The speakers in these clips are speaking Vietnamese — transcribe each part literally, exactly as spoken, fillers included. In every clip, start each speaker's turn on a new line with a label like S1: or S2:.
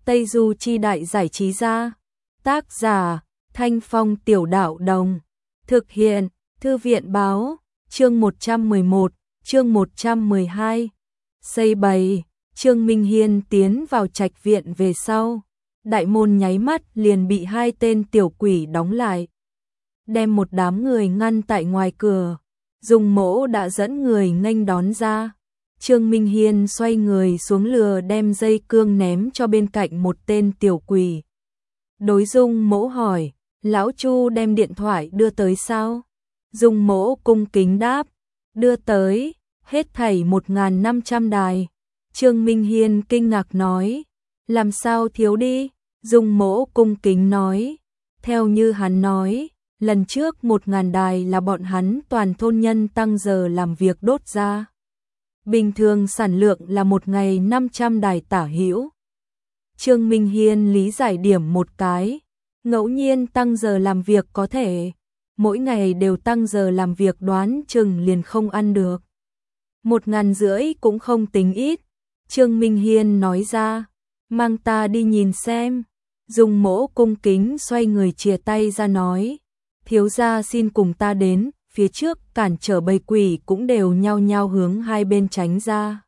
S1: Tây Du Chi Đại Giải Trí Gia. Tác giả Thanh Phong Tiểu Đạo Đồng. Thực hiện Thư viện Báo. Chương một trăm mười một, chương một trăm mười hai. Xây bày. Trương Minh Hiên tiến vào trạch viện về sau, đại môn nháy mắt liền bị hai tên tiểu quỷ đóng lại, đem một đám người ngăn tại ngoài cửa. Dung Mỗ đã dẫn người nghênh đón ra. Trương Minh Hiên xoay người xuống lừa đem dây cương ném cho bên cạnh một tên tiểu quỷ. Đối Dung Mỗ hỏi, lão Chu đem điện thoại đưa tới sao? Dung Mỗ cung kính đáp, đưa tới, hết thảy một nghìn năm trăm đài. Trương Minh Hiên kinh ngạc nói, làm sao thiếu đi? Dung Mỗ cung kính nói, theo như hắn nói, lần trước một ngàn đài là bọn hắn toàn thôn nhân tăng giờ làm việc đốt ra. Bình thường sản lượng là một ngày năm trăm đài tả hữu. Trương Minh Hiên lý giải điểm một cái, ngẫu nhiên tăng giờ làm việc có thể, mỗi ngày đều tăng giờ làm việc đoán chừng liền không ăn được. Một ngàn rưỡi cũng không tính ít. Trương Minh Hiên nói ra, mang ta đi nhìn xem. Dung Mỗ cung kính xoay người chìa tay ra nói, thiếu gia xin cùng ta đến. Phía trước cản trở bầy quỷ cũng đều nhao nhao hướng hai bên tránh ra.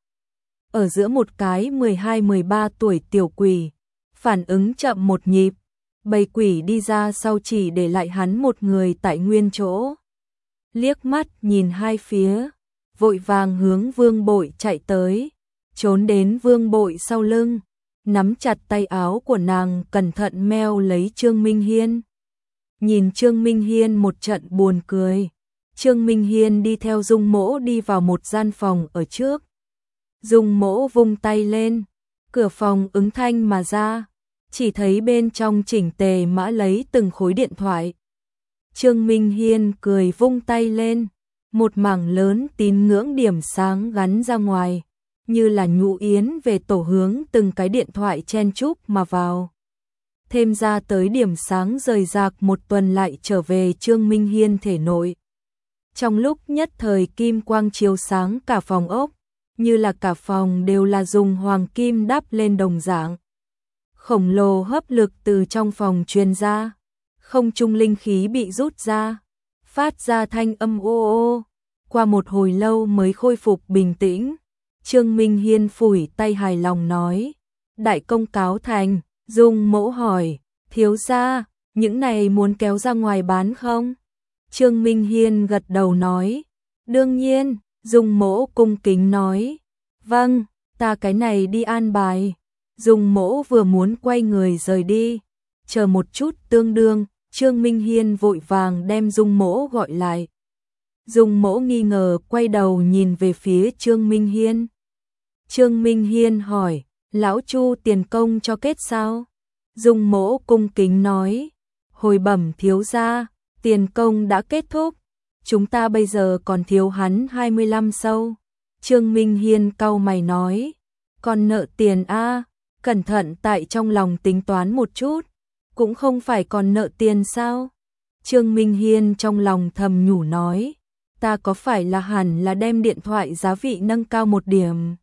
S1: Ở giữa một cái mười hai mười ba tuổi tiểu quỷ, phản ứng chậm một nhịp, bầy quỷ đi ra sau chỉ để lại hắn một người tại nguyên chỗ. Liếc mắt nhìn hai phía, vội vàng hướng Vương Bội chạy tới, trốn đến Vương Bội sau lưng, nắm chặt tay áo của nàng cẩn thận meo lấy Trương Minh Hiên. Nhìn Trương Minh Hiên một trận buồn cười. Trương Minh Hiên đi theo Dung Mỗ đi vào một gian phòng ở trước. Dung Mỗ vung tay lên, cửa phòng ứng thanh mà ra, chỉ thấy bên trong chỉnh tề mã lấy từng khối điện thoại. Trương Minh Hiên cười vung tay lên, một mảng lớn tín ngưỡng điểm sáng gắn ra ngoài, như là nhũ yến về tổ hướng từng cái điện thoại chen chúc mà vào. Thêm ra tới điểm sáng rời rạc một tuần lại trở về Trương Minh Hiên thể nội. Trong lúc nhất thời kim quang chiếu sáng cả phòng ốc, như là cả phòng đều là dùng hoàng kim đắp lên đồng dạng. Khổng lồ hấp lực từ trong phòng truyền ra, không trung linh khí bị rút ra, phát ra thanh âm ô ô, qua một hồi lâu mới khôi phục bình tĩnh. Trương Minh Hiên phủi tay hài lòng nói, đại công cáo thành. Dung Mỗ hỏi, thiếu gia, những này muốn kéo ra ngoài bán không? Trương Minh Hiên gật đầu nói, đương nhiên. Dung Mỗ cung kính nói, vâng, ta cái này đi an bài. Dung Mỗ vừa muốn quay người rời đi, chờ một chút tương đương, Trương Minh Hiên vội vàng đem Dung Mỗ gọi lại. Dung Mỗ nghi ngờ quay đầu nhìn về phía Trương Minh Hiên. Trương Minh Hiên hỏi, lão Chu tiền công cho kết sao? Dung Mỗ cung kính nói, hồi bẩm thiếu gia, tiền công đã kết thúc, chúng ta bây giờ còn thiếu hắn hai mươi lăm sâu. Trương Minh Hiên cau mày nói, còn nợ tiền a, à, cẩn thận tại trong lòng tính toán một chút, cũng không phải còn nợ tiền sao? Trương Minh Hiên trong lòng thầm nhủ nói, ta có phải là hẳn là đem điện thoại giá vị nâng cao một điểm?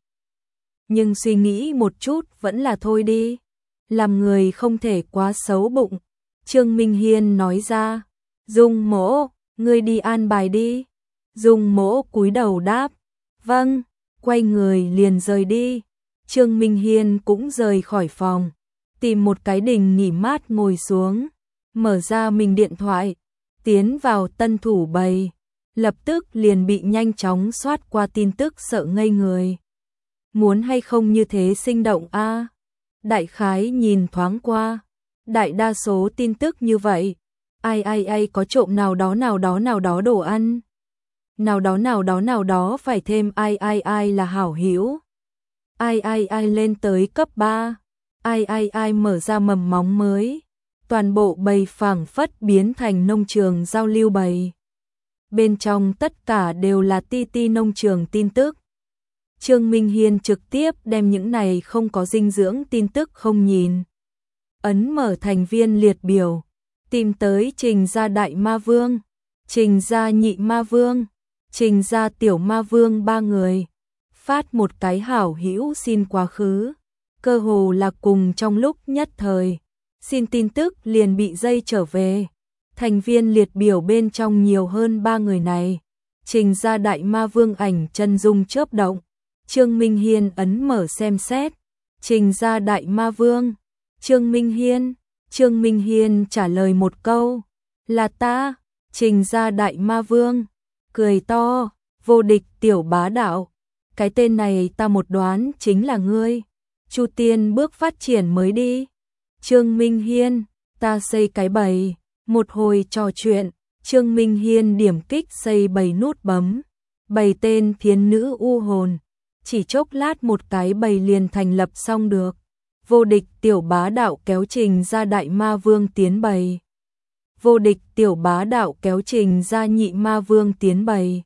S1: Nhưng suy nghĩ một chút vẫn là thôi đi, làm người không thể quá xấu bụng. Trương Minh Hiên nói ra, Dung Mỗ, ngươi đi an bài đi. Dung Mỗ cúi đầu đáp, vâng, quay người liền rời đi. Trương Minh Hiên cũng rời khỏi phòng, tìm một cái đình nghỉ mát ngồi xuống, mở ra mình điện thoại, tiến vào tân thủ bày, lập tức liền bị nhanh chóng soát qua tin tức sợ ngây người. Muốn hay không như thế sinh động a? À? Đại khái nhìn thoáng qua, đại đa số tin tức như vậy, ai ai ai có trộm nào đó nào đó nào đó đồ ăn, nào đó nào đó nào đó phải thêm ai ai ai là hảo hữu, ai ai ai lên tới cấp ba, ai ai ai mở ra mầm móng mới, toàn bộ bầy phảng phất biến thành nông trường giao lưu bầy. Bên trong tất cả đều là ti ti nông trường tin tức. Trương Minh Hiên trực tiếp đem những này không có dinh dưỡng tin tức không nhìn. Ấn mở thành viên liệt biểu, tìm tới Trình gia đại ma vương, Trình gia nhị ma vương, Trình gia tiểu ma vương ba người. Phát một cái hảo hữu xin quá khứ. cơ hồ là cùng trong lúc nhất thời. Xin tin tức liền bị dây trở về. Thành viên liệt biểu bên trong nhiều hơn ba người này. Trình ra đại ma vương ảnh chân dung chớp động. Trương Minh Hiên ấn mở xem xét. Trình ra đại ma vương. Trương Minh Hiên. Trương Minh Hiên trả lời một câu. Là ta. Trình ra đại ma vương. Cười to. Vô địch tiểu bá đạo. Cái tên này ta một đoán chính là ngươi. Chu tiên bước phát triển mới đi. Trương Minh Hiên. Ta xây cái bầy. Một hồi trò chuyện. Trương Minh Hiên điểm kích xây bầy nút bấm. Bầy tên thiến nữ u hồn. Chỉ chốc lát một cái bầy liền thành lập xong được. Vô địch tiểu bá đạo kéo Trình ra đại ma vương tiến bầy. Vô địch tiểu bá đạo kéo Trình ra nhị ma vương tiến bầy.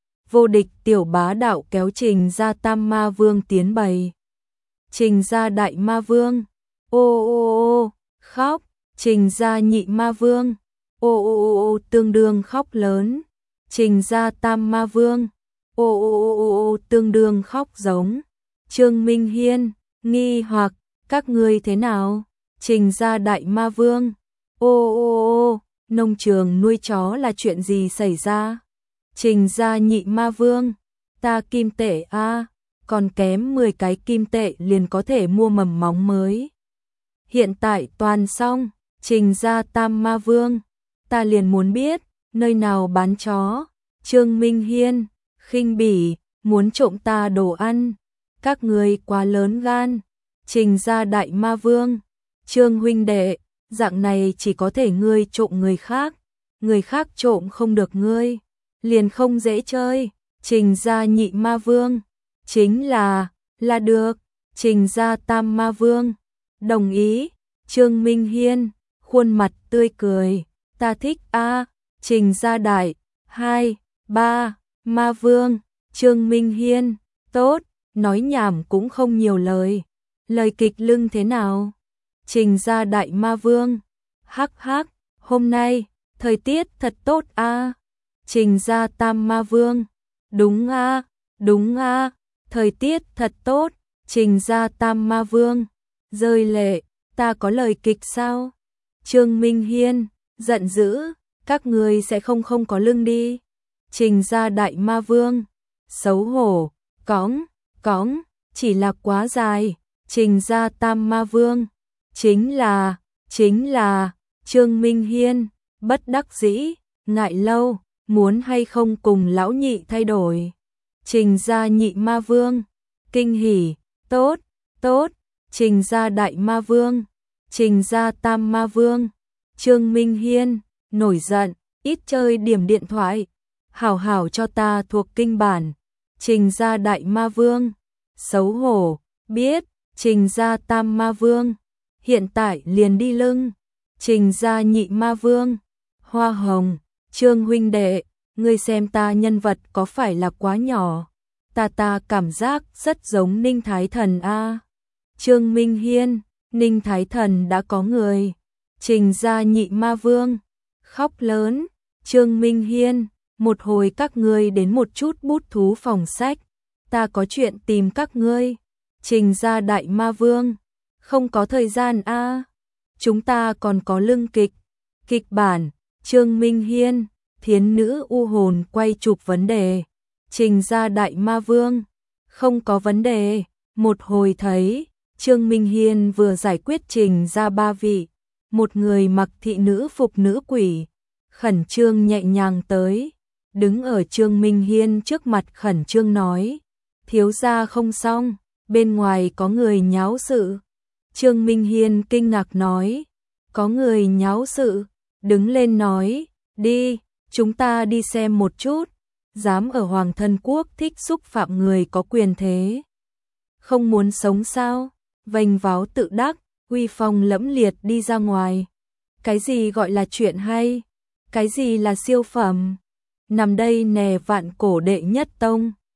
S1: Vô địch tiểu bá đạo kéo Trình ra tam ma vương tiến bầy. Trình ra đại ma vương. Ô ô ô, khóc. Trình ra nhị ma vương. Ô ô ô ô, tương đương khóc lớn. Trình ra tam ma vương. Ô ô ô ô ô, tương đương khóc giống. Trương Minh Hiên, nghi hoặc, các ngươi thế nào? Trình ra đại ma vương. Ô ô ô, nông trường nuôi chó là chuyện gì xảy ra? Trình ra nhị ma vương. Ta kim tệ a, còn kém mười cái kim tệ liền có thể mua mầm móng mới. Hiện tại toàn xong. Trình ra tam ma vương. Ta liền muốn biết, nơi nào bán chó? Trương Minh Hiên, khinh bỉ, muốn trộm ta đồ ăn. Các người quá lớn gan. Trình ra đại ma vương. Trương huynh đệ, dạng này chỉ có thể ngươi trộm người khác. Người khác trộm không được ngươi. Liền không dễ chơi. Trình ra nhị ma vương. Chính là, là được. Trình ra tam ma vương. Đồng ý. Trương Minh Hiên, khuôn mặt tươi cười. Ta thích a. Trình ra đại. Hai, ba, ma vương. Trương Minh Hiên, tốt. Nói nhảm cũng không nhiều lời. Lời kịch lưng thế nào? Trình ra đại ma vương. Hắc hắc, hôm nay, thời tiết thật tốt a. Trình ra tam ma vương. Đúng a, đúng a, thời tiết thật tốt. Trình ra tam ma vương. Rơi lệ, ta có lời kịch sao? Trương Minh Hiên, giận dữ, các người sẽ không không có lưng đi. Trình ra đại ma vương. Xấu hổ, cõng, cõng, chỉ là quá dài. Trình ra tam ma vương. Chính là, chính là, Trương Minh Hiên, bất đắc dĩ, ngại lâu, muốn hay không cùng lão nhị thay đổi. Trình ra nhị ma vương. Kinh hỉ, tốt, tốt. Trình ra đại ma vương. Trình ra tam ma vương. Trương Minh Hiên, nổi giận, ít chơi điểm điện thoại. Hảo hảo cho ta thuộc kinh bản. Trình ra đại ma vương. Xấu hổ, biết. Trình ra tam ma vương. Hiện tại liền đi lưng. Trình ra nhị ma vương. Hoa hồng, Trương huynh đệ, ngươi xem ta nhân vật có phải là quá nhỏ? Ta ta cảm giác rất giống Ninh Thái Thần a. Trương Minh Hiên, Ninh Thái Thần đã có người. Trình ra nhị ma vương. Khóc lớn. Trương Minh Hiên, một hồi các ngươi đến một chút bút thú phòng sách. Ta có chuyện tìm các ngươi. Trình ra đại ma vương. Không có thời gian a. Chúng ta còn có lưng kịch. Kịch bản. Trương Minh Hiên, thiến nữ u hồn quay chụp vấn đề. Trình ra đại ma vương. Không có vấn đề. Một hồi thấy, Trương Minh Hiên vừa giải quyết trình ra ba vị. Một người mặc thị nữ phục nữ quỷ. Khẩn trương nhẹ nhàng tới. Đứng ở Trương Minh Hiên trước mặt khẩn trương nói. Thiếu gia không xong, bên ngoài có người nháo sự. Trương Minh Hiên kinh ngạc nói. Có người nháo sự. Đứng lên nói. Đi, chúng ta đi xem một chút. Dám ở Hoàng Thân Quốc thích xúc phạm người có quyền thế. Không muốn sống sao? Vênh váo tự đắc, uy phong lẫm liệt đi ra ngoài. Cái gì gọi là chuyện hay? Cái gì là siêu phẩm? Nằm đây nè vạn cổ đệ nhất tông.